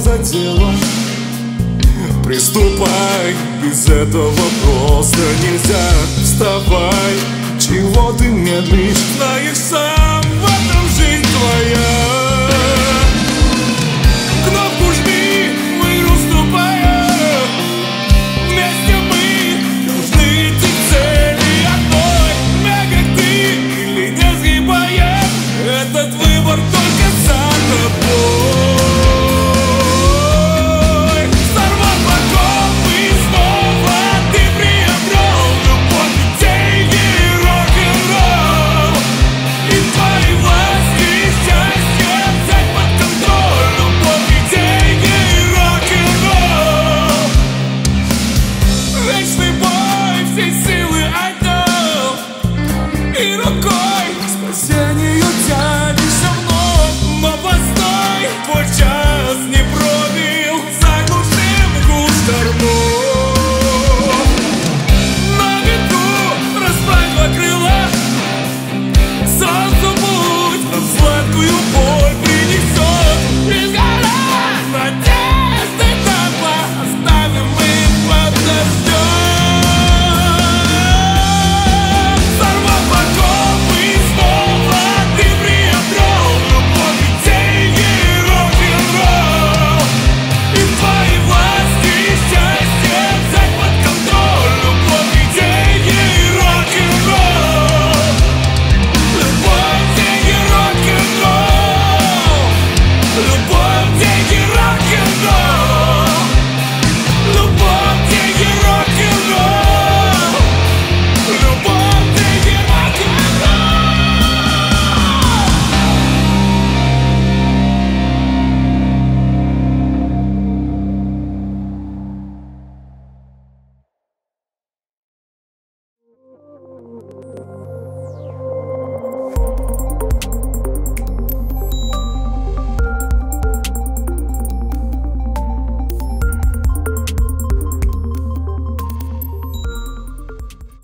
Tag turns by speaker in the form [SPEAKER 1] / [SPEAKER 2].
[SPEAKER 1] задело. Приступай, без этого просто нельзя. Вставай, чего ты медлишь? Знаешь сам, в этом жизнь твоя. Кнопку жми, мы уступаем. Вместе мы должны идти к цели одной. Мягок ты или не сгибаем, этот выбор только за тобой. Спасению тянешься вновь, но постой, твой час не пробил, заглушим гул штормов. На ветру расправь два крыла, солнцу путь нам сладкую боль принесет. Изгорай надежды.